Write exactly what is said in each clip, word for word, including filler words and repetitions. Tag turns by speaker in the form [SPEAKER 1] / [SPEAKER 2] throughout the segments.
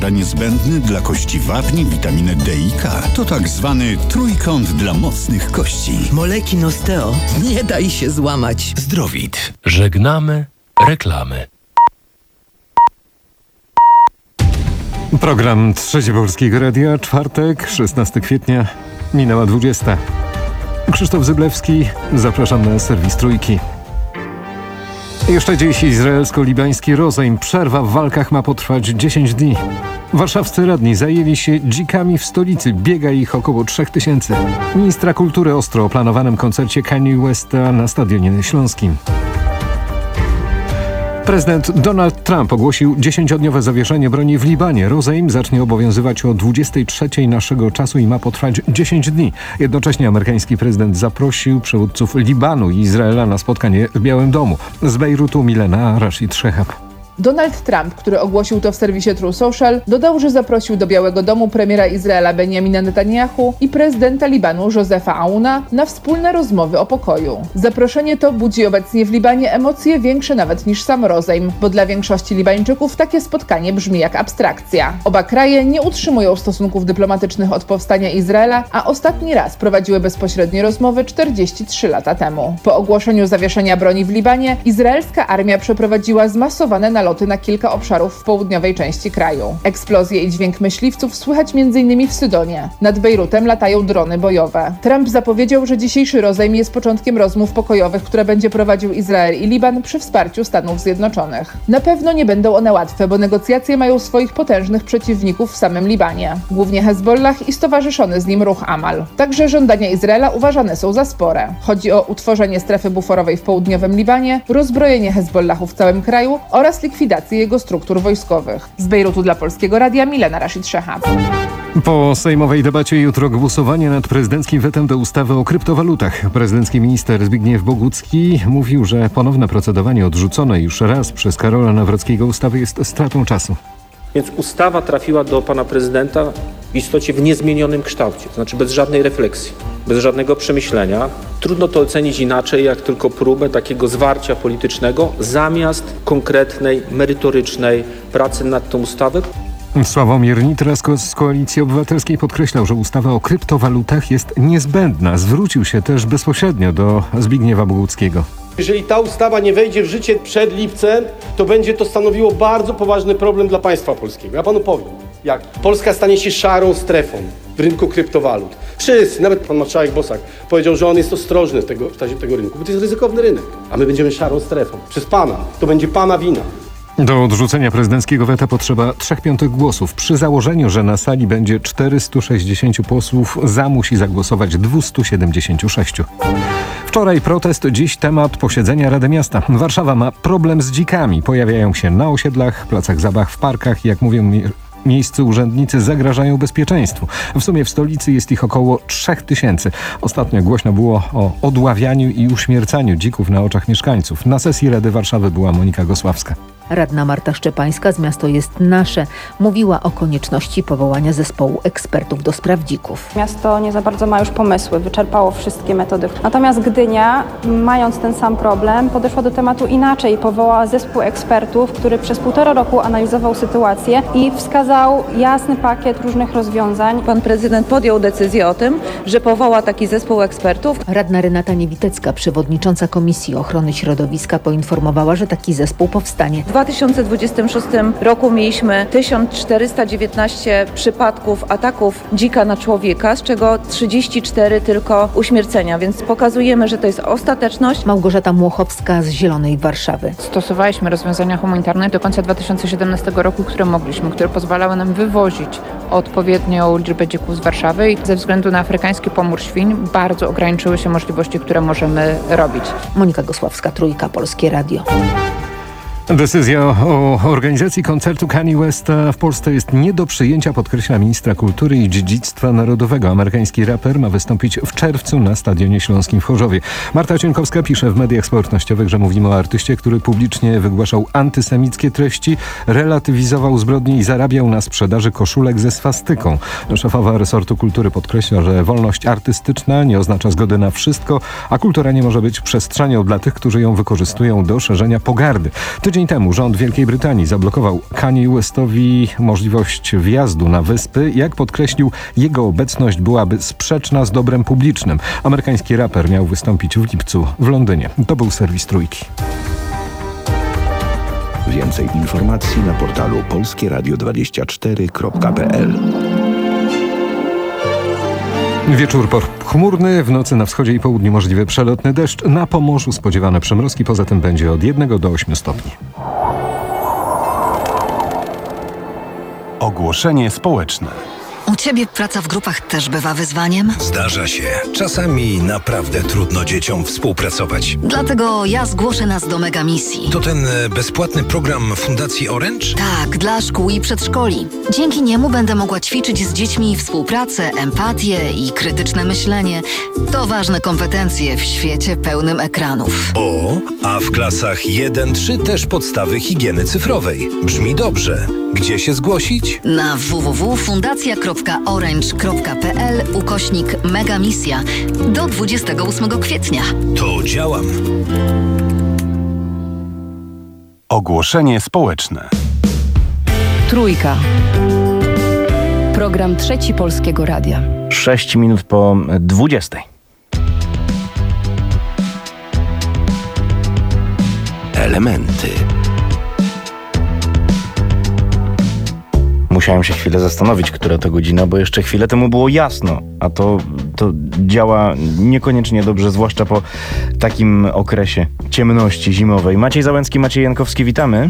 [SPEAKER 1] Niezbędny dla kości wapni, witaminy D i K. To tak zwany trójkąt dla mocnych kości.
[SPEAKER 2] Moleki Nosteo. Nie daj się złamać.
[SPEAKER 3] Zdrowit. Żegnamy reklamy.
[SPEAKER 4] Program Trzeci Polskiego Radia, czwartek, szesnastego kwietnia, minęła dwudziesta. Krzysztof Zyblewski, zapraszam na serwis Trójki. Jeszcze dziś izraelsko-libański rozejm. Przerwa w walkach ma potrwać dziesięć dni. Warszawscy radni zajęli się dzikami w stolicy. Biega ich około trzech tysięcy. Ministra kultury ostro o planowanym koncercie Kanye Westa na Stadionie Śląskim. Prezydent Donald Trump ogłosił dziesięciodniowe zawieszenie broni w Libanie. Rozejm zacznie obowiązywać o dwudziestej trzeciej naszego czasu i ma potrwać dziesięć dni. Jednocześnie amerykański prezydent zaprosił przywódców Libanu i Izraela na spotkanie w Białym Domu. Z Bejrutu Milena Rashid Szehab.
[SPEAKER 5] Donald Trump, który ogłosił to w serwisie True Social, dodał, że zaprosił do Białego Domu premiera Izraela Benjamina Netanyahu i prezydenta Libanu Josefa Aouna na wspólne rozmowy o pokoju. Zaproszenie to budzi obecnie w Libanie emocje większe nawet niż sam rozejm, bo dla większości Libańczyków takie spotkanie brzmi jak abstrakcja. Oba kraje nie utrzymują stosunków dyplomatycznych od powstania Izraela, a ostatni raz prowadziły bezpośrednie rozmowy czterdzieści trzy lata temu. Po ogłoszeniu zawieszenia broni w Libanie, izraelska armia przeprowadziła zmasowane naloty na kilka obszarów w południowej części kraju. Eksplozje i dźwięk myśliwców słychać między innymi w Sydonie. Nad Bejrutem latają drony bojowe. Trump zapowiedział, że dzisiejszy rozejm jest początkiem rozmów pokojowych, które będzie prowadził Izrael i Liban przy wsparciu Stanów Zjednoczonych. Na pewno nie będą one łatwe, bo negocjacje mają swoich potężnych przeciwników w samym Libanie. Głównie Hezbollah i stowarzyszony z nim ruch Amal. Także żądania Izraela uważane są za spore. Chodzi o utworzenie strefy buforowej w południowym Libanie, rozbrojenie Hezbollahu w całym kraju oraz likwidację jego struktur wojskowych. Z Bejrutu dla Polskiego Radia Milena Rashid Szehab.
[SPEAKER 4] Po sejmowej debacie jutro głosowanie nad prezydenckim wetem do ustawy o kryptowalutach. Prezydencki minister Zbigniew Bogucki mówił, że ponowne procedowanie odrzuconej już raz przez Karola Nawrockiego ustawy jest stratą czasu.
[SPEAKER 6] Więc ustawa trafiła do pana prezydenta w istocie w niezmienionym kształcie, to znaczy bez żadnej refleksji, bez żadnego przemyślenia. Trudno to ocenić inaczej, jak tylko próbę takiego zwarcia politycznego zamiast konkretnej, merytorycznej pracy nad tą ustawą.
[SPEAKER 4] Sławomir Nitrasko z Koalicji Obywatelskiej podkreślał, że ustawa o kryptowalutach jest niezbędna. Zwrócił się też bezpośrednio do Zbigniewa Boguckiego.
[SPEAKER 7] Jeżeli ta ustawa nie wejdzie w życie przed lipcem, to będzie to stanowiło bardzo poważny problem dla państwa polskiego. Ja panu powiem, jak Polska stanie się szarą strefą w rynku kryptowalut. Wszyscy, nawet pan marszałek Bosak powiedział, że on jest ostrożny w, tego, w czasie tego rynku, bo to jest ryzykowny rynek, a my będziemy szarą strefą. Przez pana. To będzie pana wina.
[SPEAKER 4] Do odrzucenia prezydenckiego weta potrzeba trzech piątych głosów. Przy założeniu, że na sali będzie czterystu sześćdziesięciu posłów, za musi zagłosować dwieście siedemdziesiąt sześć. Wczoraj protest, dziś temat posiedzenia Rady Miasta. Warszawa ma problem z dzikami. Pojawiają się na osiedlach, placach zabaw, w parkach. Jak mówią mi- miejscy urzędnicy, zagrażają bezpieczeństwu. W sumie w stolicy jest ich około trzech tysięcy. Ostatnio głośno było o odławianiu i uśmiercaniu dzików na oczach mieszkańców. Na sesji Rady Warszawy była Monika Gosławska.
[SPEAKER 8] Radna Marta Szczepańska z Miasto jest nasze mówiła o konieczności powołania zespołu ekspertów do spraw dzików.
[SPEAKER 9] Miasto nie za bardzo ma już pomysły, wyczerpało wszystkie metody. Natomiast Gdynia, mając ten sam problem, podeszła do tematu inaczej. Powołała zespół ekspertów, który przez półtora roku analizował sytuację i wskazał jasny pakiet różnych rozwiązań.
[SPEAKER 10] Pan prezydent podjął decyzję o tym, że powoła taki zespół ekspertów.
[SPEAKER 8] Radna Renata Niewitecka, przewodnicząca Komisji Ochrony Środowiska, poinformowała, że taki zespół powstanie.
[SPEAKER 10] W dwa tysiące dwudziestym szóstym roku mieliśmy tysiąc czterysta dziewiętnaście przypadków ataków dzika na człowieka, z czego trzydzieści cztery tylko uśmiercenia, więc pokazujemy, że to jest ostateczność.
[SPEAKER 8] Małgorzata Młochowska z Zielonej Warszawy.
[SPEAKER 11] Stosowaliśmy rozwiązania humanitarne do końca dwa tysiące siedemnastego roku, które mogliśmy, które pozwalały nam wywozić odpowiednią liczbę dzików z Warszawy i ze względu na afrykański pomór świń bardzo ograniczyły się możliwości, które możemy robić.
[SPEAKER 8] Monika Gosławska, Trójka, Polskie Radio.
[SPEAKER 4] Decyzja o organizacji koncertu Kanye Westa w Polsce jest nie do przyjęcia, podkreśla ministra kultury i dziedzictwa narodowego. Amerykański raper ma wystąpić w czerwcu na Stadionie Śląskim w Chorzowie. Marta Cienkowska pisze w mediach społecznościowych, że mówimy o artyście, który publicznie wygłaszał antysemickie treści, relatywizował zbrodnie i zarabiał na sprzedaży koszulek ze swastyką. Szefowa resortu kultury podkreśla, że wolność artystyczna nie oznacza zgody na wszystko, a kultura nie może być przestrzenią dla tych, którzy ją wykorzystują do szerzenia pogardy. Tydzień Tydzień temu rząd Wielkiej Brytanii zablokował Kanye Westowi możliwość wjazdu na wyspy. Jak podkreślił, jego obecność byłaby sprzeczna z dobrem publicznym. Amerykański raper miał wystąpić w lipcu w Londynie. To był serwis Trójki.
[SPEAKER 12] Więcej informacji na portalu polskie radio dwadzieścia cztery kropka p l.
[SPEAKER 4] Wieczór pochmurny, w nocy na wschodzie i południu możliwy przelotny deszcz, na Pomorzu spodziewane przymrozki, poza tym będzie od jednego do ośmiu stopni.
[SPEAKER 13] Ogłoszenie społeczne.
[SPEAKER 14] U ciebie praca w grupach też bywa wyzwaniem?
[SPEAKER 15] Zdarza się. Czasami naprawdę trudno dzieciom współpracować.
[SPEAKER 14] Dlatego ja zgłoszę nas do Megamisji.
[SPEAKER 15] To ten e, bezpłatny program Fundacji Orange?
[SPEAKER 14] Tak, dla szkół i przedszkoli. Dzięki niemu będę mogła ćwiczyć z dziećmi współpracę, empatię i krytyczne myślenie. To ważne kompetencje w świecie pełnym ekranów.
[SPEAKER 15] O, a w klasach jeden trzy też podstawy higieny cyfrowej. Brzmi dobrze. Gdzie się zgłosić?
[SPEAKER 14] Na w w w kropka fundacja kropka orange kropka p l ukośnik Megamisja do dwudziestego ósmego kwietnia.
[SPEAKER 15] To działam.
[SPEAKER 13] Ogłoszenie społeczne.
[SPEAKER 16] Trójka. Program Trzeci Polskiego Radia.
[SPEAKER 17] Sześć minut po dwudziestej.
[SPEAKER 12] Elementy.
[SPEAKER 17] Musiałem się chwilę zastanowić, która to godzina, bo jeszcze chwilę temu było jasno, a to, to działa niekoniecznie dobrze, zwłaszcza po takim okresie ciemności zimowej. Maciej Załęcki, Maciej Jankowski, witamy.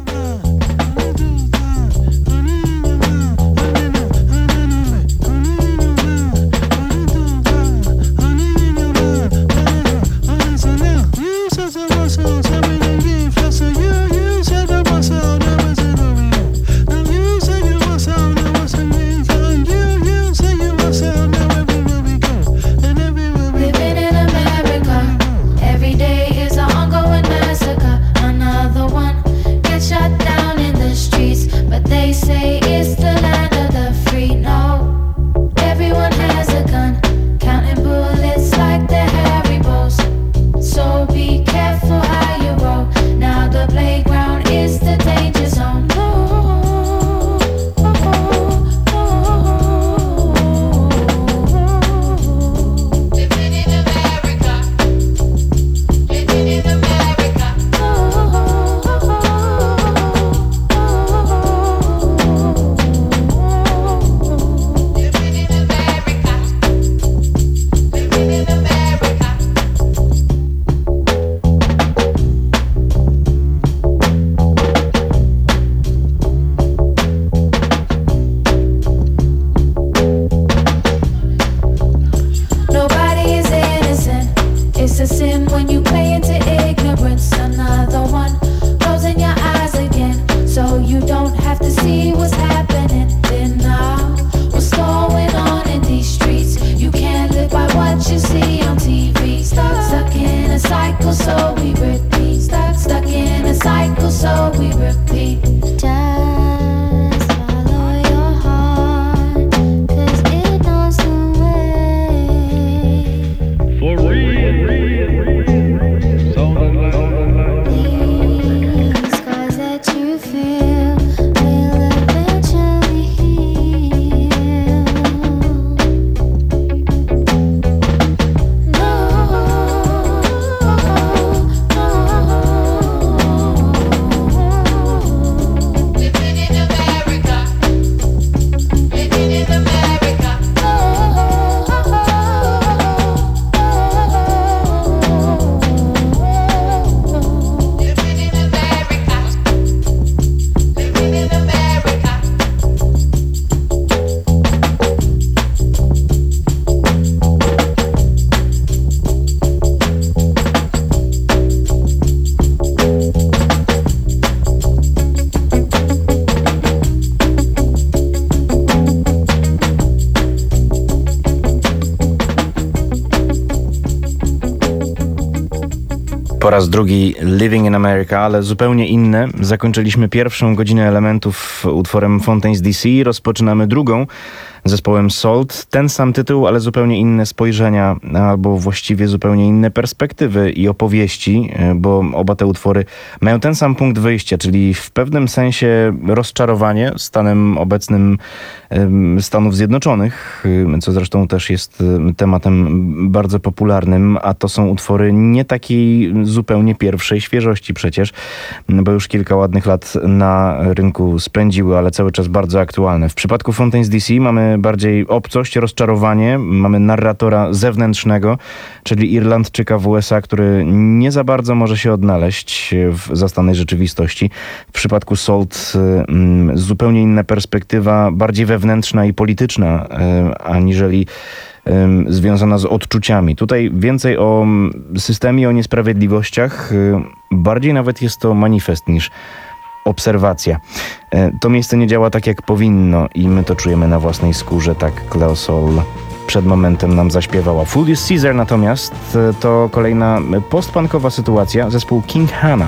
[SPEAKER 17] Po raz drugi Living in America, ale zupełnie inne. Zakończyliśmy pierwszą godzinę elementów utworem Fontaine's D C, rozpoczynamy drugą. zespołem Salt. Ten sam tytuł, ale zupełnie inne spojrzenia, albo właściwie zupełnie inne perspektywy i opowieści, bo oba te utwory mają ten sam punkt wyjścia, czyli w pewnym sensie rozczarowanie stanem obecnym Stanów Zjednoczonych, co zresztą też jest tematem bardzo popularnym, a to są utwory nie takiej zupełnie pierwszej świeżości przecież, bo już kilka ładnych lat na rynku spędziły, ale cały czas bardzo aktualne. W przypadku Fontaines D C mamy bardziej obcość, rozczarowanie, mamy narratora zewnętrznego, czyli Irlandczyka w U S A, który nie za bardzo może się odnaleźć w zastanej rzeczywistości. W przypadku Salt zupełnie inna perspektywa, bardziej wewnętrzna i polityczna, aniżeli związana z odczuciami. Tutaj więcej o systemie, o niesprawiedliwościach. Bardziej nawet jest to manifest niż obserwacja. To miejsce nie działa tak, jak powinno i my to czujemy na własnej skórze, tak Cleo Sol przed momentem nam zaśpiewała. Julius Caesar natomiast to kolejna postpunkowa sytuacja, zespół King Hannah.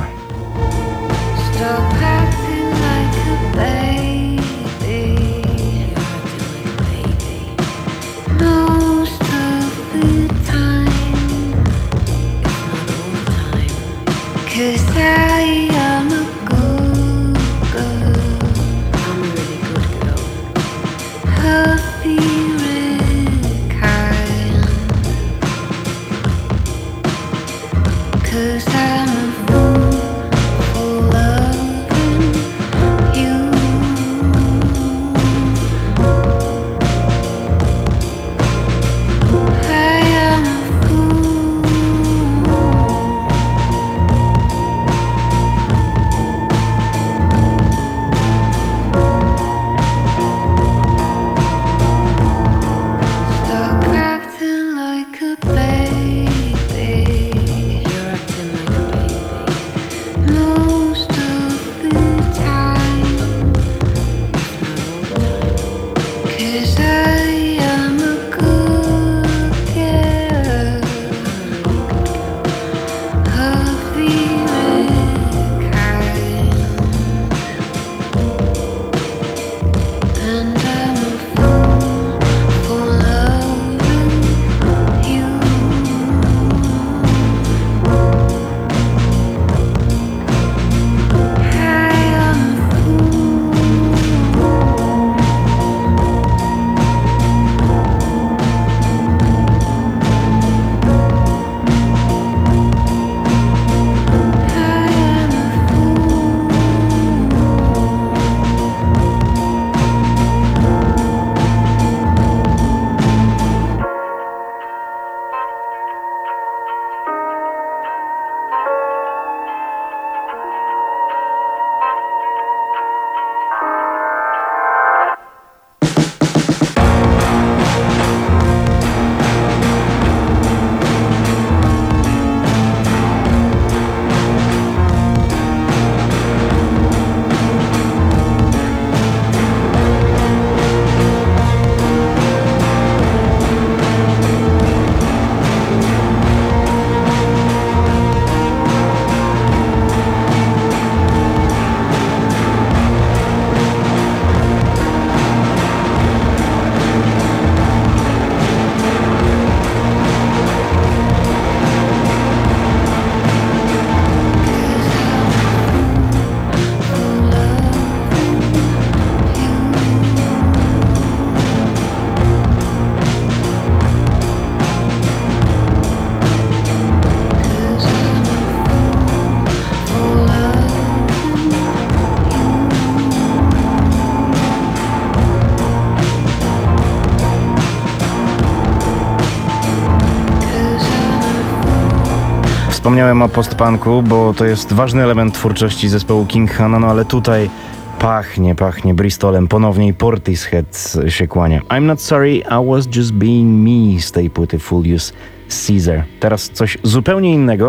[SPEAKER 17] Wspomniałem o postpunku, bo to jest ważny element twórczości zespołu King Hannah, no ale tutaj pachnie, pachnie Bristolem. Ponownie i Portishead się kłania. I'm not sorry, I was just being me z tej płyty Julius Caesar. Teraz coś zupełnie innego,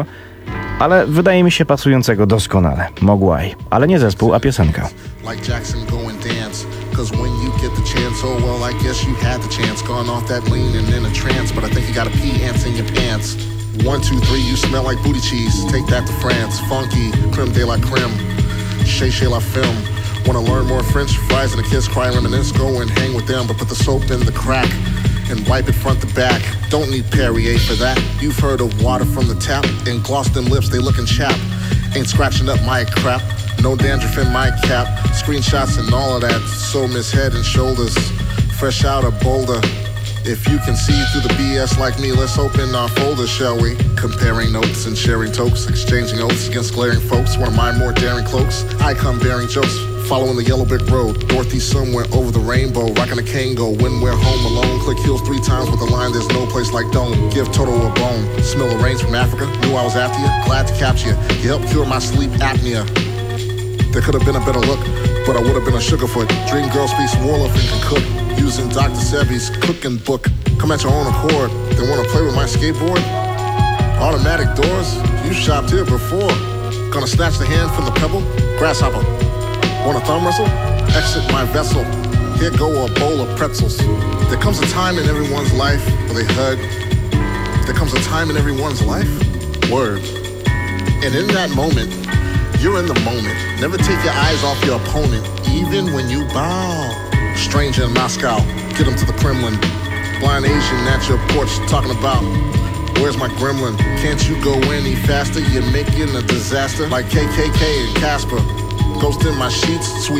[SPEAKER 17] ale wydaje mi się pasującego doskonale. Mogwai, ale nie zespół, a piosenka.
[SPEAKER 18] Like Jackson go and dance. Cause when you get the chance, oh well, I guess you had the chance. Gone off that lean and in a trance, but I think you got a pee ants in your pants. One, two, three, you smell like booty cheese. Take that to France. Funky, creme de la creme. Chez chez la film. Wanna learn more French fries and the kids cry, reminisce, go and hang with them, but put the soap in the crack and wipe it front to back. Don't need Perrier for that. You've heard of water from the tap and gloss them lips, they looking chapped. Ain't scratching up my crap. No dandruff in my cap. Screenshots and all of that. So miss head and shoulders. Fresh out of Boulder. If you can see through the B S like me, let's open our folders, shall we? Comparing notes and sharing tokes, exchanging oaths against glaring folks. One of my more daring cloaks, icon bearing jokes. Following the yellow brick road, Dorothy somewhere over the rainbow. Rocking a Kango when we're home alone. Click heels three times with the line, there's no place like Dome. Give Toto a bone. Smell the rains from Africa, knew I was after you. Glad to capture you, you helped cure my sleep apnea. There could have been a better look, but I would have been a sugarfoot. Dream girl speaks Wolof and can cook. Using Doctor Sebi's cooking book. Come at your own accord. They want to play with my skateboard? Automatic doors? You shopped here before. Gonna snatch the hand from the pebble? Grasshopper. Want a thumb wrestle? Exit my vessel. Here go a bowl of pretzels. There comes a time in everyone's life where they hug. There comes a time in everyone's life. Word. And in that moment, you're in the moment. Never take your eyes off your opponent, even when you bow. Stranger in Moscow, get him to the Kremlin. Blind Asian at your porch talking about, where's my gremlin? Can't you go any faster? You're making a disaster like K K K and Casper. Ghost in my sheets, sweet.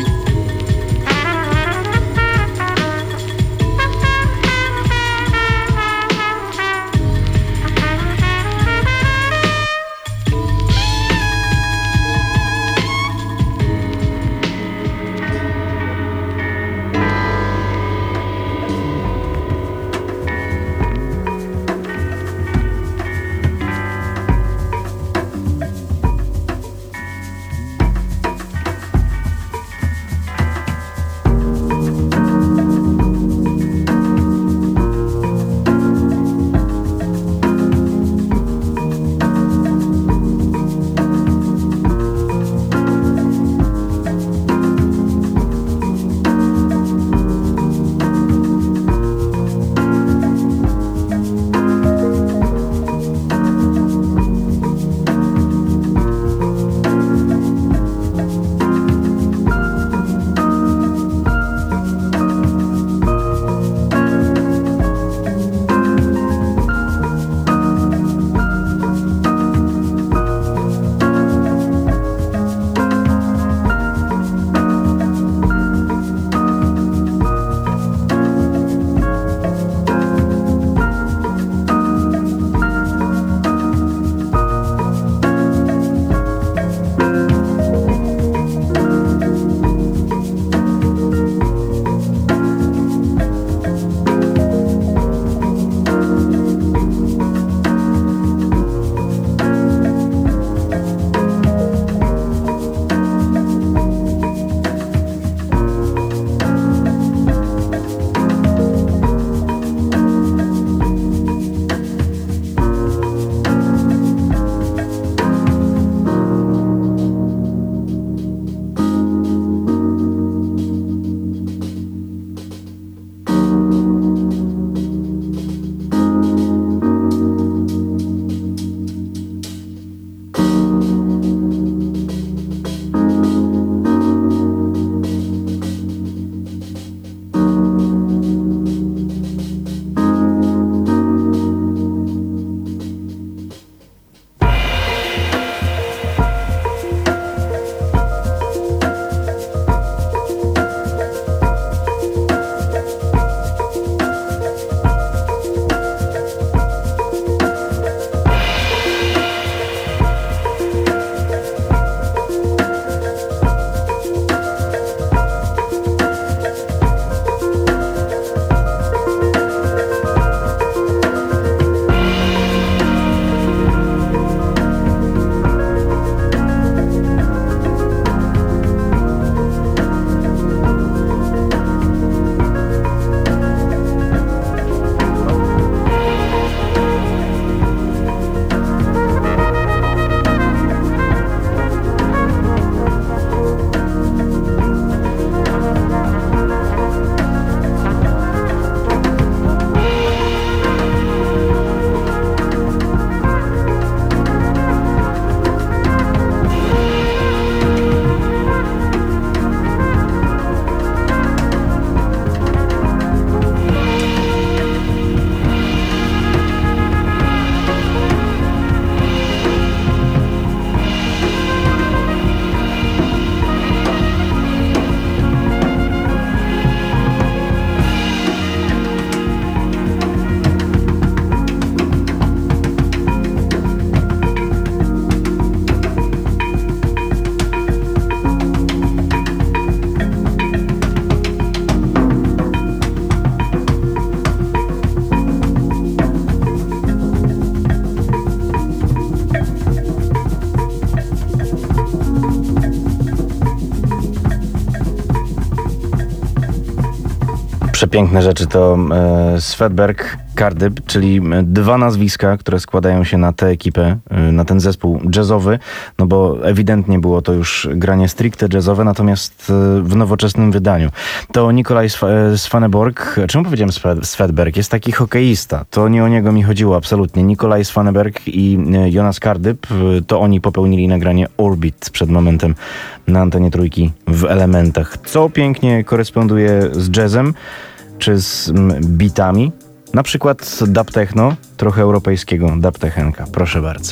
[SPEAKER 17] przepiękne rzeczy to e, Svedberg, Cardiff, czyli dwa nazwiska, które składają się na tę ekipę, na ten zespół jazzowy, no bo ewidentnie było to już granie stricte jazzowe, natomiast w nowoczesnym wydaniu. To Nikolaj Svaneborg, czemu powiedziałem Svedberg? Jest taki hokeista. To nie o niego mi chodziło absolutnie. Nikolaj Svaneborg i Jonas Cardiff, to oni popełnili nagranie Orbit przed momentem na antenie Trójki w Elementach. Co pięknie koresponduje z jazzem, czy z beatami. Na przykład dub techno, trochę europejskiego dub techenka. Proszę bardzo.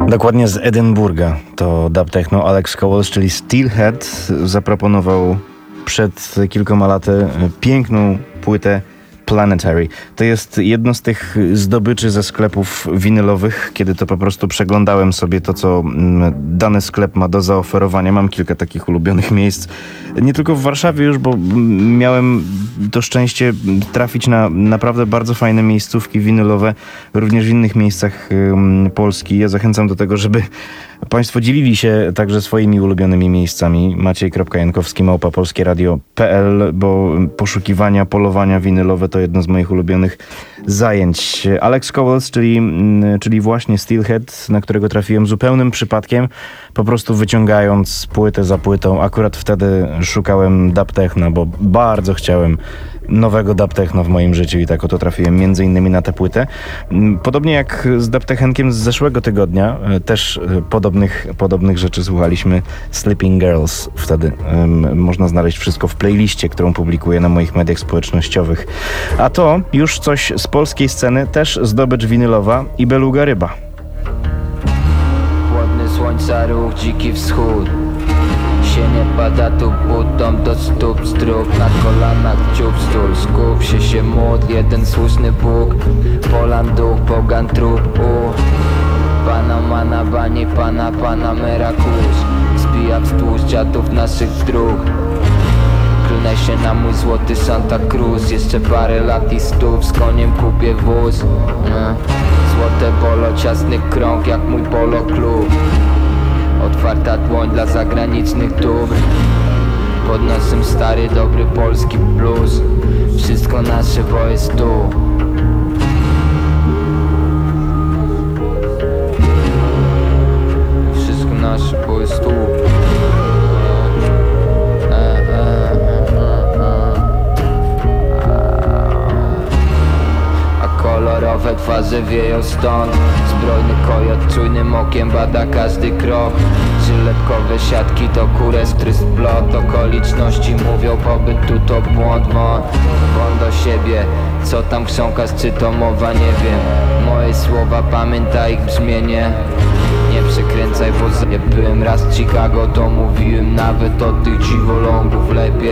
[SPEAKER 17] Dokładnie z Edynburga to dub techno. Alex Cowles, czyli Steelhead, zaproponował przed kilkoma laty piękną płytę Planetary. To jest jedno z tych zdobyczy ze sklepów winylowych, kiedy to po prostu przeglądałem sobie to, co dany sklep ma do zaoferowania. Mam kilka takich ulubionych miejsc. Nie tylko w Warszawie już, bo miałem to szczęście trafić na naprawdę bardzo fajne miejscówki winylowe, również w innych miejscach Polski. Ja zachęcam do tego, żeby Państwo dzielili się także swoimi ulubionymi miejscami. Maciej Jankowski, małpa polskie radio kropka p l, bo poszukiwania, polowania winylowe to jedno z moich ulubionych zajęć. Alex Cowles, czyli, czyli właśnie Steelhead, na którego trafiłem zupełnym przypadkiem, po prostu wyciągając płytę za płytą. Akurat wtedy szukałem dub techno, bo bardzo chciałem nowego dub techno w moim życiu i tak oto trafiłem między innymi na tę płytę. Podobnie jak z dub techenkiem z zeszłego tygodnia, też podobnych, podobnych rzeczy słuchaliśmy. Sleeping Girls wtedy. Um, można znaleźć wszystko w playliście, którą publikuję na moich mediach społecznościowych. A to już coś z polskiej sceny, też zdobycz winylowa i Beluga Ryba.
[SPEAKER 19] Chłodny słońca ruch, dziki wschód. Się nie pada tu butą do stóp zdrób. Na kolanach ciup stół, skup się się módl. Jeden słuszny Bóg, Polan duch, pogan trup u Pana mana, bani pana, pana merakus. Zbija wzdłuż dziadów naszych dróg. Klnę się na mój złoty Santa Cruz. Jeszcze parę lat i stów, z koniem kupię wóz. Złote polo, ciasny krąg jak mój polo klub. Otwarta dłoń dla zagranicznych dóbr. Pod nosem stary, dobry polski blues. Wszystko nasze, bo jest tu. Wszystko nasze, bo jest tu. Kolorowe twarze wieją stąd. Zbrojny kojot czujnym okiem bada każdy krok. Żyletkowe siatki to kurestry splot. Okoliczności mówią pobyt tu to błąd. Wąt, wąt do siebie. Co tam chrząkasz, czy to mowa, nie wiem. Moje słowa, pamiętaj ich brzmienie. Nie przekręcaj, bo ja byłem raz w Chicago, to mówiłem nawet od tych dziwolągów lepiej.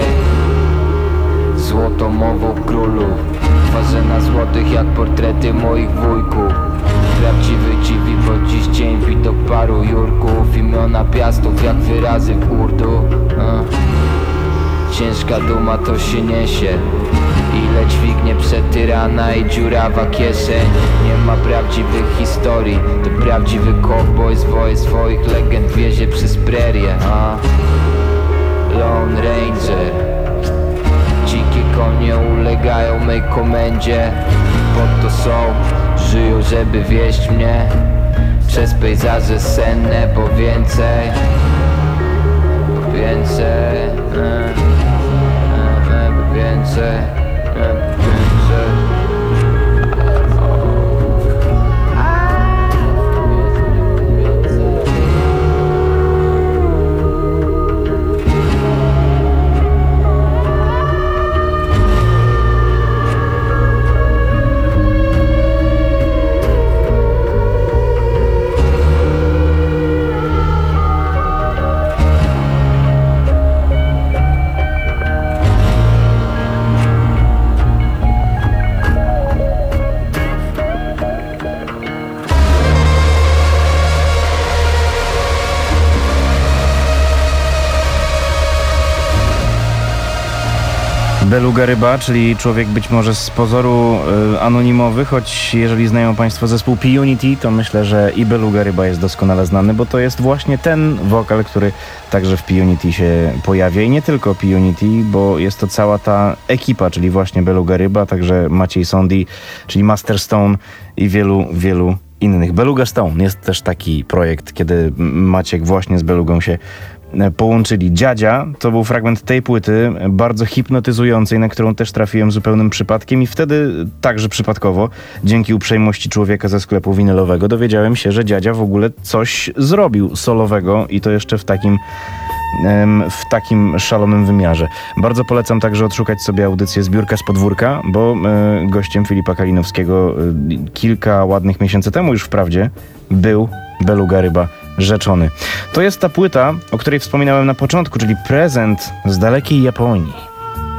[SPEAKER 19] Złotą mową królów. Twarze na złotych jak portrety moich wujków. Prawdziwy dziwi, bo dziś dzień widok paru Jurków. Imiona piastów jak wyrazy w urdu. A. Ciężka duma to się niesie. Ile dźwignie przed tyrana i dziurawa kieszeń. Nie ma prawdziwych historii. To prawdziwy cowboy zwoje swoich legend wiezie przez prerię. A. Lone Ranger. Dzikie konie ulegają mej komendzie. Po to są, żyją, żeby wieść mnie. Przez pejzaże senne, bo więcej, bo więcej, e, e, e, bo więcej, e, więcej.
[SPEAKER 17] Beluga Ryba, czyli człowiek być może z pozoru y, anonimowy, choć jeżeli znają Państwo zespół P-Unity, to myślę, że i Beluga Ryba jest doskonale znany, bo to jest właśnie ten wokal, który także w P-Unity się pojawia. I nie tylko P-Unity, bo jest to cała ta ekipa, czyli właśnie Beluga Ryba, także Maciej Sondi, czyli Master Stone i wielu, wielu innych. Beluga Stone jest też taki projekt, kiedy Maciek właśnie z Belugą się połączyli. Dziadzia to był fragment tej płyty, bardzo hipnotyzującej, na którą też trafiłem zupełnym przypadkiem i wtedy także przypadkowo, dzięki uprzejmości człowieka ze sklepu winylowego, dowiedziałem się, że Dziadzia w ogóle coś zrobił solowego i to jeszcze w takim w takim szalonym wymiarze. Bardzo polecam także odszukać sobie audycję Zbiórka z podwórka, bo gościem Filipa Kalinowskiego kilka ładnych miesięcy temu już wprawdzie był Beluga ryba rzeczony. To jest ta płyta, o której wspominałem na początku, czyli prezent z dalekiej Japonii.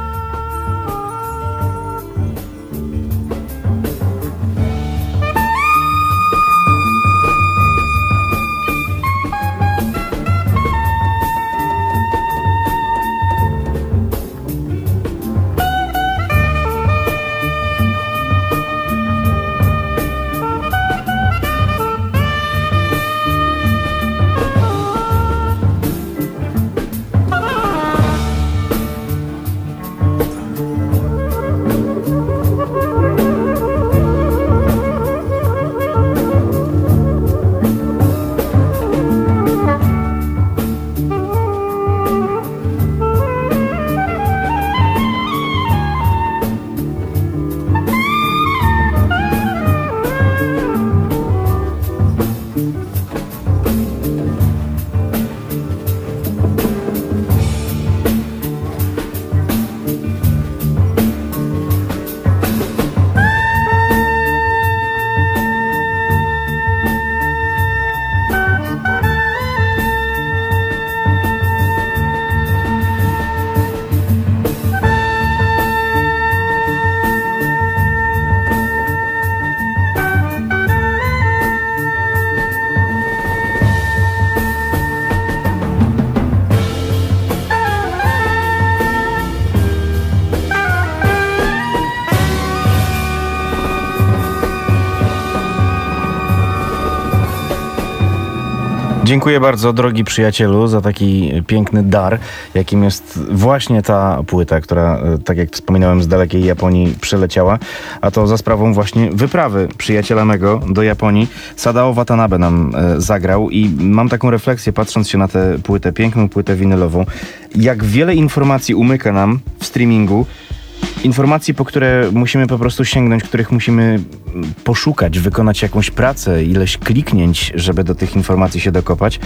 [SPEAKER 17] Dziękuję bardzo, drogi przyjacielu, za taki piękny dar, jakim jest właśnie ta płyta, która, tak jak wspominałem, z dalekiej Japonii przyleciała, a to za sprawą właśnie wyprawy przyjaciela mego do Japonii. Sadao Watanabe nam e, zagrał i mam taką refleksję, patrząc się na tę płytę, piękną płytę winylową, jak wiele informacji umyka nam w streamingu, informacji, po które musimy po prostu sięgnąć, których musimy poszukać, wykonać jakąś pracę, ileś kliknięć, żeby do tych informacji się dokopać,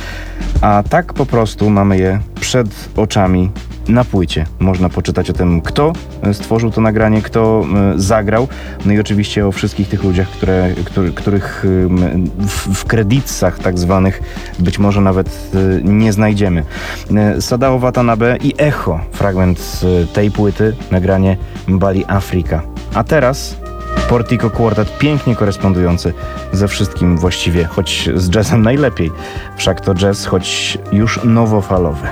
[SPEAKER 17] a tak po prostu mamy je przed oczami na płycie. Można poczytać o tym, kto stworzył to nagranie, kto zagrał, no i oczywiście o wszystkich tych ludziach, które, który, których w, w kredytach tak zwanych być może nawet nie znajdziemy. Sadao Watanabe i Echo, fragment tej płyty, nagranie Bali Afrika. A teraz Portico Quartet, pięknie korespondujący ze wszystkim właściwie, choć z jazzem najlepiej. Wszak to jazz, choć już nowofalowy.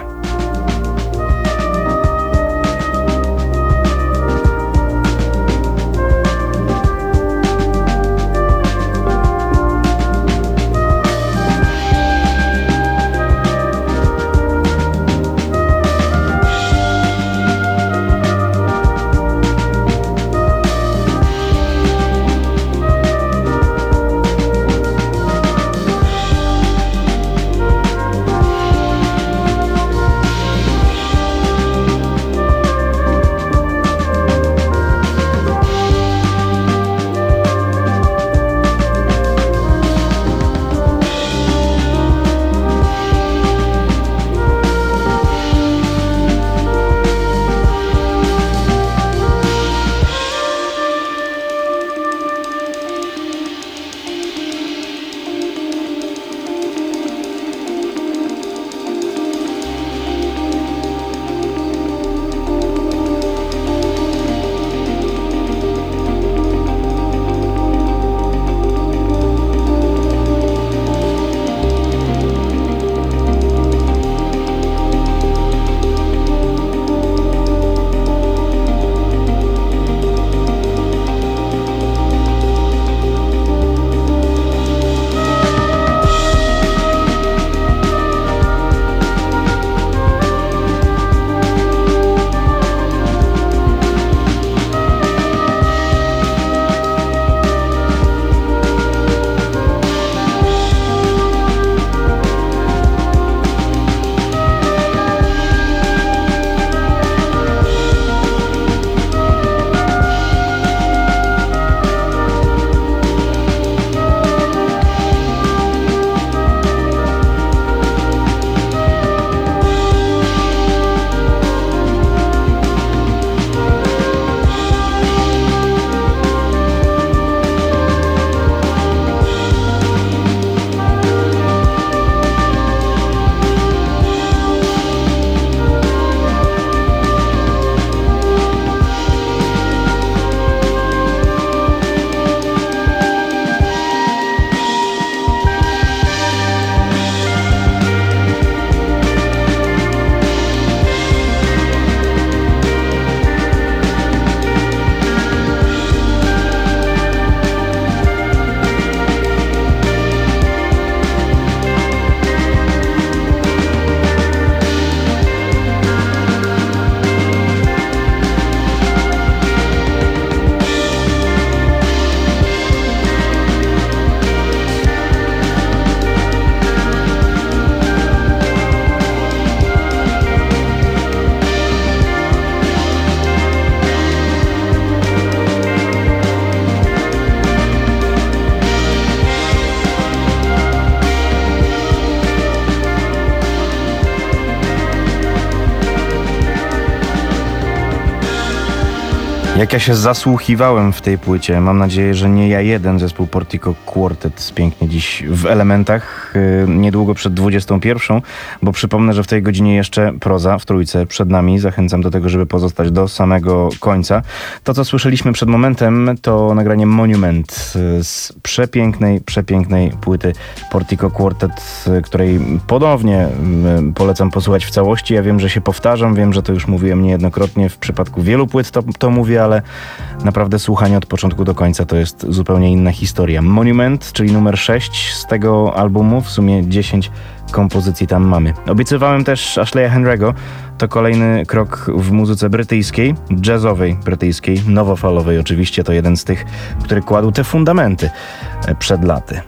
[SPEAKER 17] Jak ja się zasłuchiwałem w tej płycie, mam nadzieję, że nie ja jeden, zespół Portico Quartet pięknie dziś w elementach, yy, niedługo przed dwudziestą pierwszą, bo przypomnę, że w tej godzinie jeszcze proza w trójce przed nami. Zachęcam do tego, żeby pozostać do samego końca. To, co słyszeliśmy przed momentem, to nagranie Monument z przepięknej, przepięknej płyty Portico Quartet, której ponownie yy, polecam posłuchać w całości. Ja wiem, że się powtarzam, wiem, że to już mówiłem niejednokrotnie w przypadku wielu płyt, to, to mówię, ale naprawdę słuchanie od początku do końca to jest zupełnie inna historia. Monument, czyli numer sześć z tego albumu, w sumie dziesięć kompozycji tam mamy. Obiecywałem też Ashleya Henry'ego, to kolejny krok w muzyce brytyjskiej, jazzowej brytyjskiej, nowofalowej oczywiście, to jeden z tych, który kładł te fundamenty przed laty.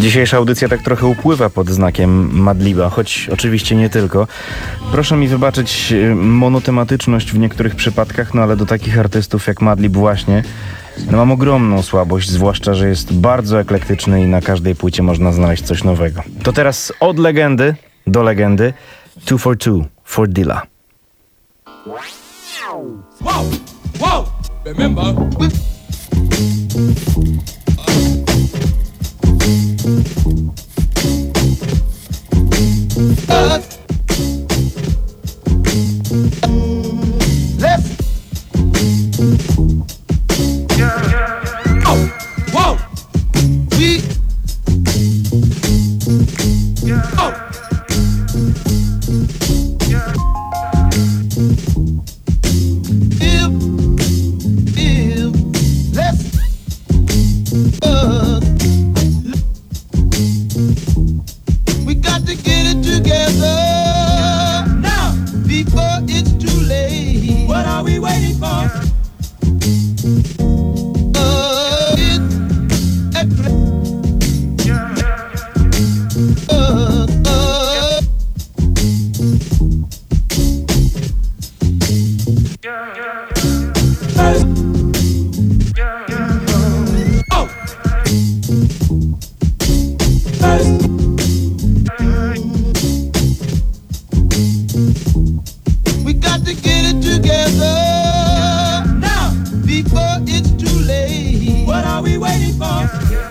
[SPEAKER 17] Dzisiejsza audycja tak trochę upływa pod znakiem Madliba, choć oczywiście nie tylko. Proszę mi wybaczyć monotematyczność w niektórych przypadkach, no ale do takich artystów jak Madlib właśnie no mam ogromną słabość, zwłaszcza, że jest bardzo eklektyczny i na każdej płycie można znaleźć coś nowego. To teraz od legendy do legendy. Two for two for Dilla.
[SPEAKER 20] Wow, wow, remember. Uh, left. Oh, whoa. We. Oh. If, if, let's. Uh, we got to get it together now before it's too late. What are we waiting for? Uh, it's at uh, uh. Oh. We got to get it together now before it's too late. What are we waiting for?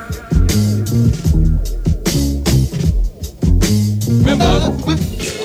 [SPEAKER 20] Remember, we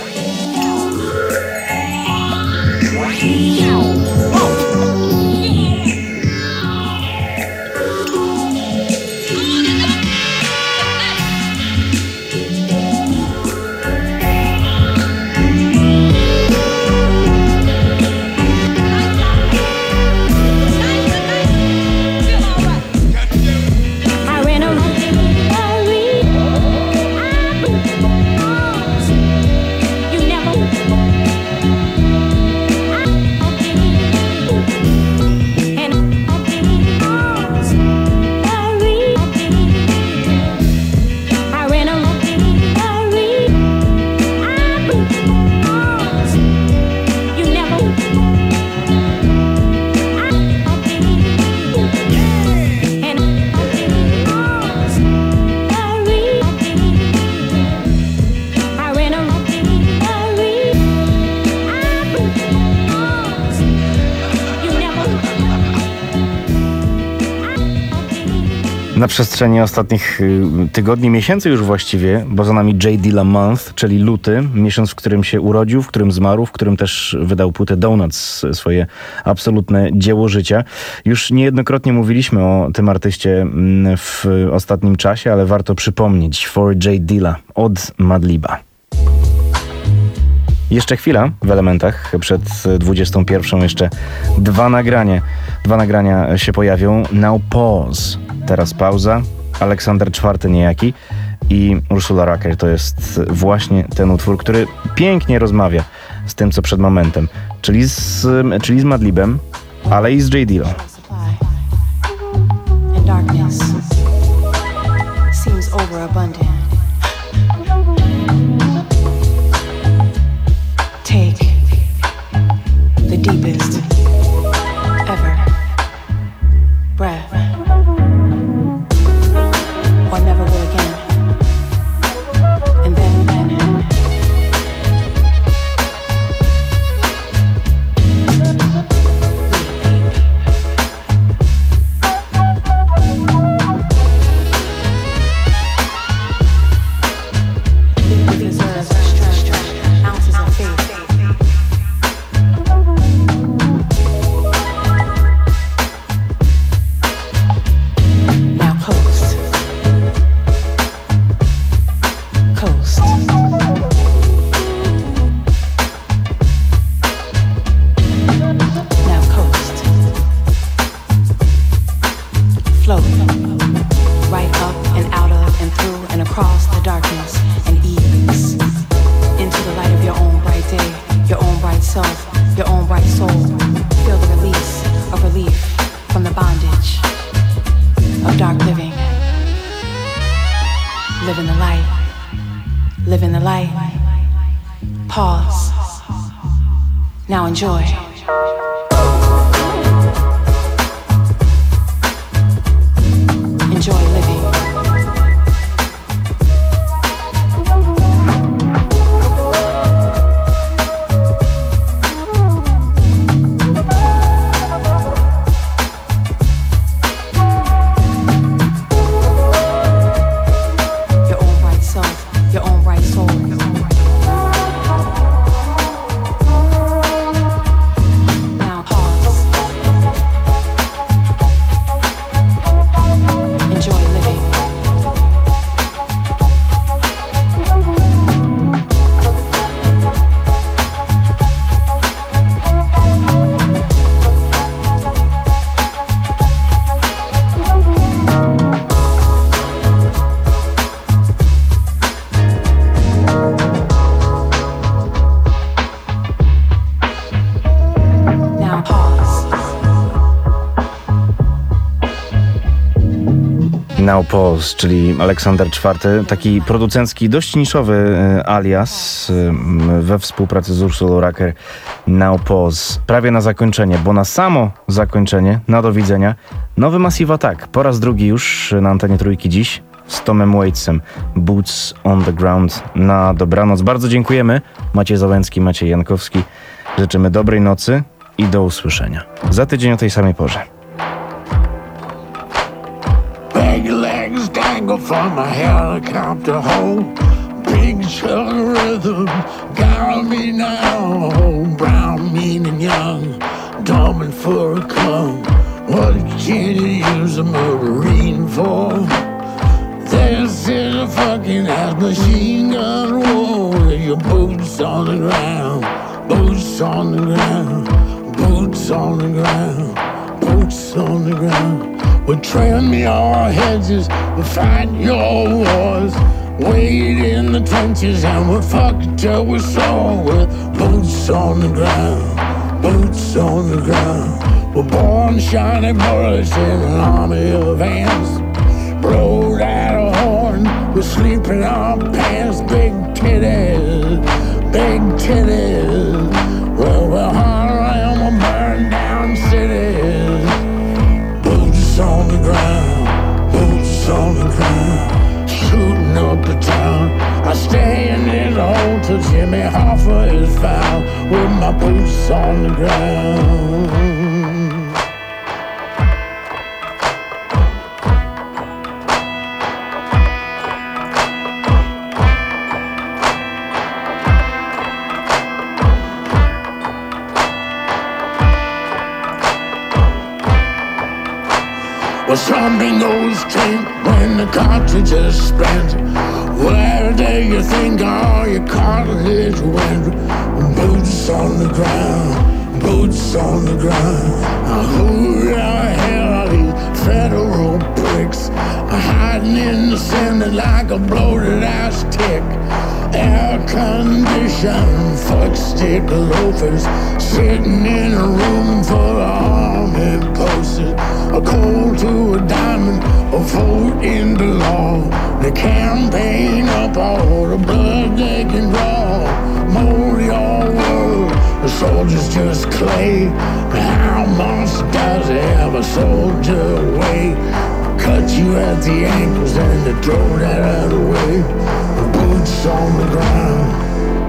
[SPEAKER 17] Na przestrzeni ostatnich tygodni, miesięcy już właściwie, bo za nami J. Dilla Month, czyli luty, miesiąc, w którym się urodził, w którym zmarł, w którym też wydał płytę Donuts, swoje absolutne dzieło życia. Już niejednokrotnie mówiliśmy o tym artyście w ostatnim czasie, ale warto przypomnieć For J. Dilla od Madliba. Jeszcze chwila w elementach, przed dwudziestą pierwszą jeszcze dwa nagrania. Dwa nagrania się pojawią. Now Pause. Teraz pauza. Aleksander czwarty niejaki i Ursula Rucker. To jest właśnie ten utwór, który pięknie rozmawia z tym, co przed momentem. Czyli z, czyli z Madlibem, ale i z J. Dillą.
[SPEAKER 21] Take the deepest ever breath, or never will again. And then, then it deserves ounces of faith. Live in the light. Live in the light. Pause. Now enjoy. Enjoy living. Your own right self, your own right soul. Now pause. Enjoy living. Now pause.
[SPEAKER 17] Now Pause, czyli Aleksander czwarty, taki producencki, dość niszowy e, alias e, we współpracy z Ursulą Racker. Now Pause. Prawie na zakończenie, bo na samo zakończenie, na do widzenia, nowy Massive Attack. Po raz drugi już na antenie Trójki dziś z Tomem Waitsem. Boots on the ground. Na dobranoc. Bardzo dziękujemy. Maciej Załęcki, Maciej Jankowski. Życzymy dobrej nocy i do usłyszenia. Za tydzień o tej samej porze.
[SPEAKER 1] Big legs dangle from a helicopter hole. Big chug rhythm got me now. Brown, mean and young, dumb and full of cum. What can you use a marine for? This is a fucking ass machine gun war. Your boots on the ground, boots on the ground, boots on the ground, boots on the ground. We trim your hedges, we fight your wars. Wade in the trenches and we fuck till we're sore. With boots on the ground, boots on the ground. We're born shining bullets in an army of ants. Blowed out a horn, we sleep in our pants. Big titties, big titties. Well, we're hard around, we'll burn down cities. Boots on the ground, boots on the ground, shooting up the town. I stay in this hole till Jimmy Hoffa is found with my boots on the ground. Well, some bingoes drink when the cartridge is spent. Where do you think all your cartilage went? Boots on the ground, boots on the ground. Uh, who the hell are these federal pricks? Uh, hiding in the center like a bloated ass tick. Air conditioned fuck stick loafers sitting in a room full of army posters. A cold to a diamond, a vote into law. They campaign up all the blood they can draw. Mold your world, the soldier's just clay. How much does it have a soldier weigh? Cut you at the ankles and they throw that out of the way. Boots on the ground.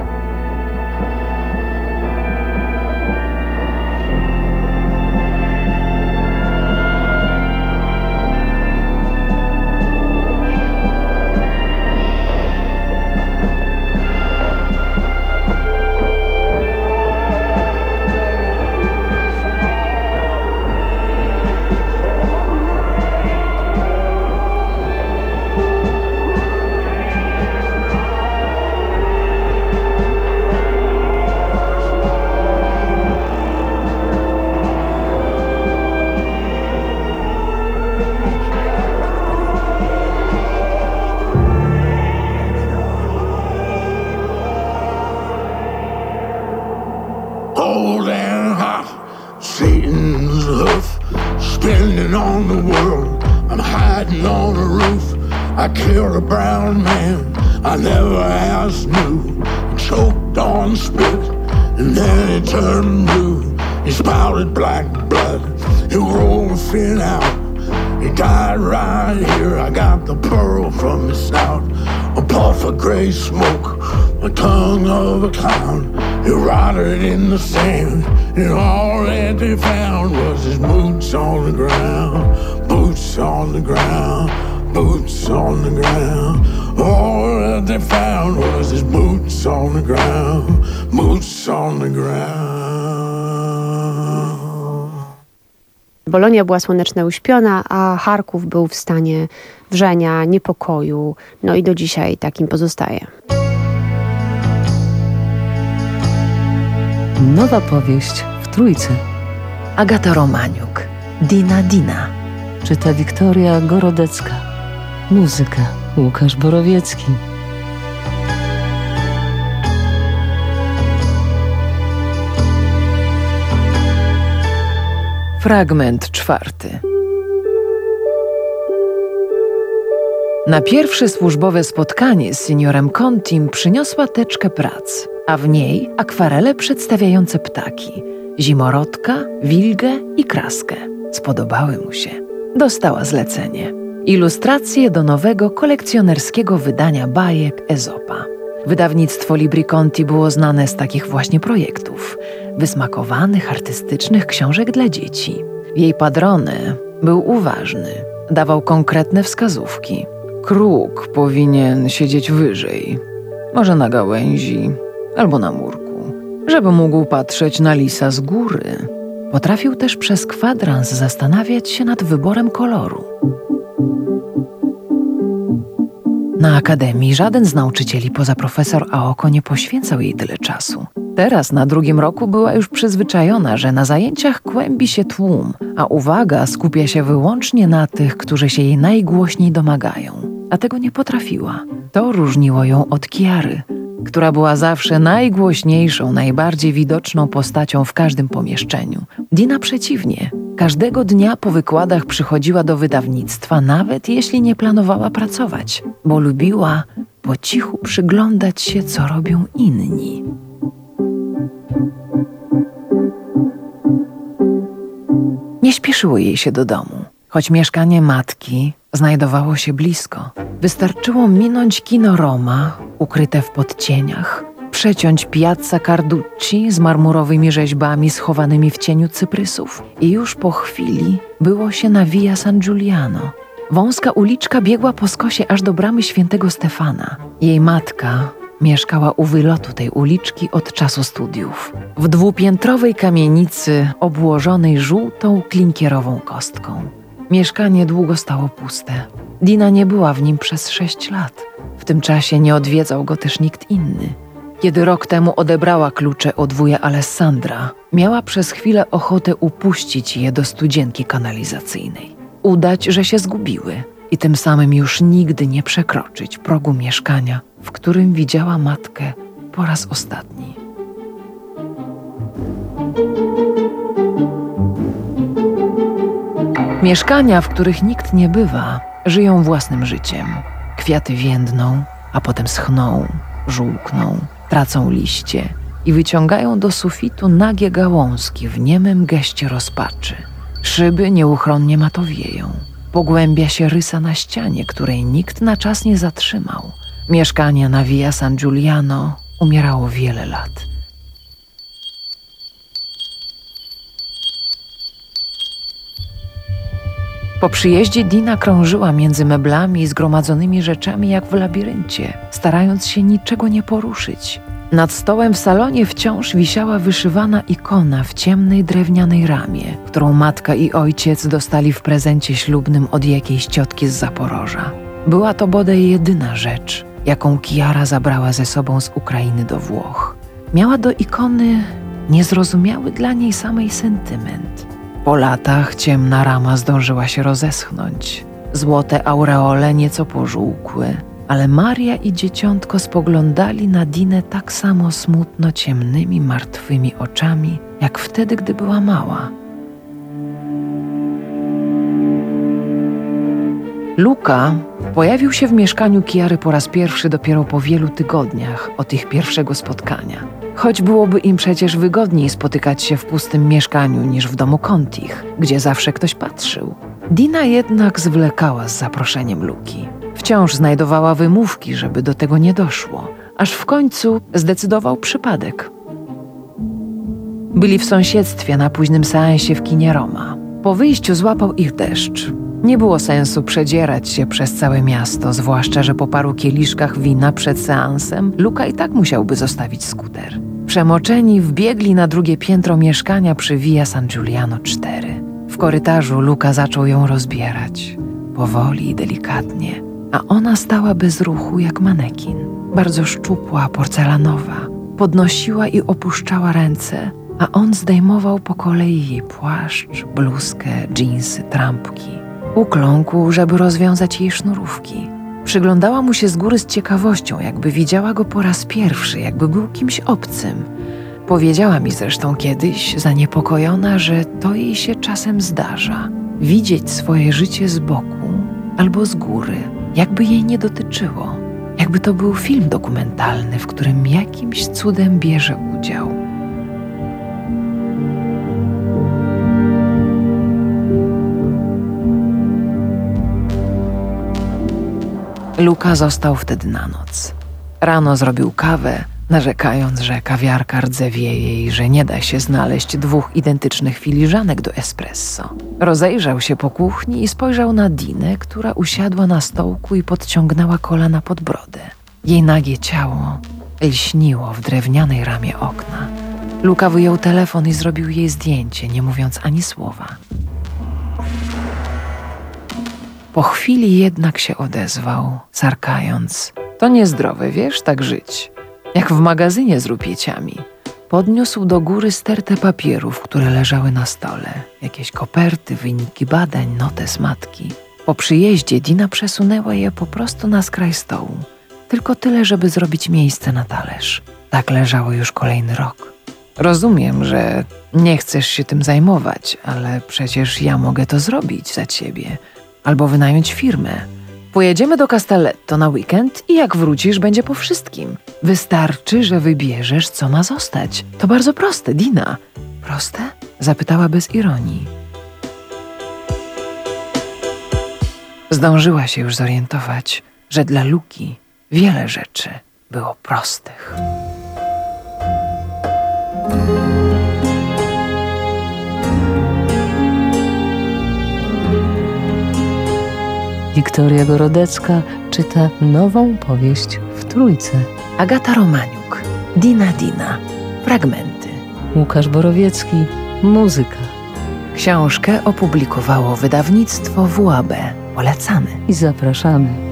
[SPEAKER 1] Cold and hot, Satan's hoof, spinning on the world. I'm hiding on the roof, I killed a brown man I never asked knew. He choked on spit and then he turned blue. He spouted black blood, he rolled thin out. He died right here, I got the pearl from his snout. A puff of gray smoke, a tongue of a clown. He rotted in the sand, and all that they found was his boots on the ground. Boots on the ground, boots on the ground. All that they found was his boots on the ground. Boots on the ground.
[SPEAKER 2] Bolonia była słoneczna i uśpiona, a Charków był w stanie wrzenia, niepokoju, no i do dzisiaj takim pozostaje.
[SPEAKER 16] Nowa powieść w Trójce. Agata Romaniuk. Dina Dina. Czyta Wiktoria Gorodecka. Muzyka Łukasz Borowiecki. Fragment czwarty. Na pierwsze służbowe spotkanie z seniorem Contim przyniosła teczkę prac, a w niej akwarele przedstawiające ptaki, zimorodka, wilgę i kraskę. Spodobały mu się. Dostała zlecenie. Ilustracje do nowego kolekcjonerskiego wydania bajek Ezopa. Wydawnictwo Libri Conti było znane z takich właśnie projektów, wysmakowanych, artystycznych książek dla dzieci. Jej padrone był uważny, dawał konkretne wskazówki. Kruk powinien siedzieć wyżej, może na gałęzi albo na murku, żeby mógł patrzeć na lisa z góry. Potrafił też przez kwadrans zastanawiać się nad wyborem koloru. Na akademii żaden z nauczycieli poza profesor Aoko nie poświęcał jej tyle czasu. Teraz na drugim roku była już przyzwyczajona, że na zajęciach kłębi się tłum, a uwaga skupia się wyłącznie na tych, którzy się jej najgłośniej domagają. A tego nie potrafiła. To różniło ją od Kiary, która była zawsze najgłośniejszą, najbardziej widoczną postacią w każdym pomieszczeniu. Dina przeciwnie. Każdego dnia po wykładach przychodziła do wydawnictwa, nawet jeśli nie planowała pracować, bo lubiła po cichu przyglądać się, co robią inni. Nie śpieszyło jej się do domu, choć mieszkanie matki znajdowało się blisko. Wystarczyło minąć kino Roma, ukryte w podcieniach, przeciąć Piazza Carducci z marmurowymi rzeźbami schowanymi w cieniu cyprysów i już po chwili było się na Via San Giuliano. Wąska uliczka biegła po skosie aż do bramy Świętego Stefana. Jej matka mieszkała u wylotu tej uliczki od czasu studiów, w dwupiętrowej kamienicy obłożonej żółtą klinkierową kostką. Mieszkanie długo stało puste. Dina nie była w nim przez sześć lat. W tym czasie nie odwiedzał go też nikt inny. Kiedy rok temu odebrała klucze od wuja Alessandra, miała przez chwilę ochotę upuścić je do studzienki kanalizacyjnej. Udać, że się zgubiły i tym samym już nigdy nie przekroczyć progu mieszkania, w którym widziała matkę po raz ostatni. Mieszkania, w których nikt nie bywa, żyją własnym życiem. Kwiaty więdną, a potem schną, żółkną, tracą liście i wyciągają do sufitu nagie gałązki w niemym geście rozpaczy. Szyby nieuchronnie matowieją. Pogłębia się rysa na ścianie, której nikt na czas nie zatrzymał. Mieszkanie na Via San Giuliano umierało wiele lat. Po przyjeździe Dina krążyła między meblami i zgromadzonymi rzeczami jak w labiryncie, starając się niczego nie poruszyć. Nad stołem w salonie wciąż wisiała wyszywana ikona w ciemnej drewnianej ramie, którą matka i ojciec dostali w prezencie ślubnym od jakiejś ciotki z Zaporoża. Była to bodaj jedyna rzecz, jaką Kiara zabrała ze sobą z Ukrainy do Włoch. Miała do ikony niezrozumiały dla niej samej sentyment. Po latach ciemna rama zdążyła się rozeschnąć. Złote aureole nieco pożółkły, ale Maria i dzieciątko spoglądali na Dinę tak samo smutno ciemnymi, martwymi oczami, jak wtedy, gdy była mała. Luka Pojawił się w mieszkaniu Kiary po raz pierwszy dopiero po wielu tygodniach od ich pierwszego spotkania. Choć byłoby im przecież wygodniej spotykać się w pustym mieszkaniu niż w domu Contich, gdzie zawsze ktoś patrzył. Dina jednak zwlekała z zaproszeniem Luki. Wciąż znajdowała wymówki, żeby do tego nie doszło, aż w końcu zdecydował przypadek. Byli w sąsiedztwie na późnym seansie w kinie Roma. Po wyjściu złapał ich deszcz. Nie było sensu przedzierać się przez całe miasto, zwłaszcza że po paru kieliszkach wina przed seansem Luka i tak musiałby zostawić skuter. Przemoczeni wbiegli na drugie piętro mieszkania przy Via San Giuliano cztery. W korytarzu Luka zaczął ją rozbierać. Powoli i delikatnie, a ona stała bez ruchu jak manekin. Bardzo szczupła, porcelanowa. Podnosiła i opuszczała ręce, a on zdejmował po kolei jej płaszcz, bluzkę, dżinsy, trampki. Ukląkł, żeby rozwiązać jej sznurówki. Przyglądała mu się z góry z ciekawością, jakby widziała go po raz pierwszy, jakby był kimś obcym. Powiedziała mi zresztą kiedyś, zaniepokojona, że to jej się czasem zdarza. Widzieć swoje życie z boku albo z góry, jakby jej nie dotyczyło. Jakby to był film dokumentalny, w którym jakimś cudem bierze udział. Luka został wtedy na noc. Rano zrobił kawę, narzekając, że kawiarka rdzewieje i że nie da się znaleźć dwóch identycznych filiżanek do espresso. Rozejrzał się po kuchni i spojrzał na Dinę, która usiadła na stołku i podciągnęła kolana pod brodę. Jej nagie ciało lśniło w drewnianej ramie okna. Luka wyjął telefon i zrobił jej zdjęcie, nie mówiąc ani słowa. Po chwili jednak się odezwał, sarkając. To niezdrowe, wiesz, tak żyć. Jak w magazynie z rupieciami. Podniósł do góry stertę papierów, które leżały na stole. Jakieś koperty, wyniki badań, notes matki. Po przyjeździe Dina przesunęła je po prostu na skraj stołu. Tylko tyle, żeby zrobić miejsce na talerz. Tak leżało już kolejny rok. Rozumiem, że nie chcesz się tym zajmować, ale przecież ja mogę to zrobić za ciebie. Albo wynająć firmę. Pojedziemy do Castelletto na weekend i jak wrócisz, będzie po wszystkim. Wystarczy, że wybierzesz, co ma zostać. To bardzo proste, Dina. Proste? Zapytała bez ironii. Zdążyła się już zorientować, że dla Luki wiele rzeczy było prostych.
[SPEAKER 3] Wiktoria Gorodecka czyta nową powieść w Trójce.
[SPEAKER 16] Agata Romaniuk, Dina Dina, fragmenty.
[SPEAKER 3] Łukasz Borowiecki, muzyka.
[SPEAKER 16] Książkę opublikowało wydawnictwo W A B. Polecamy.
[SPEAKER 3] I zapraszamy.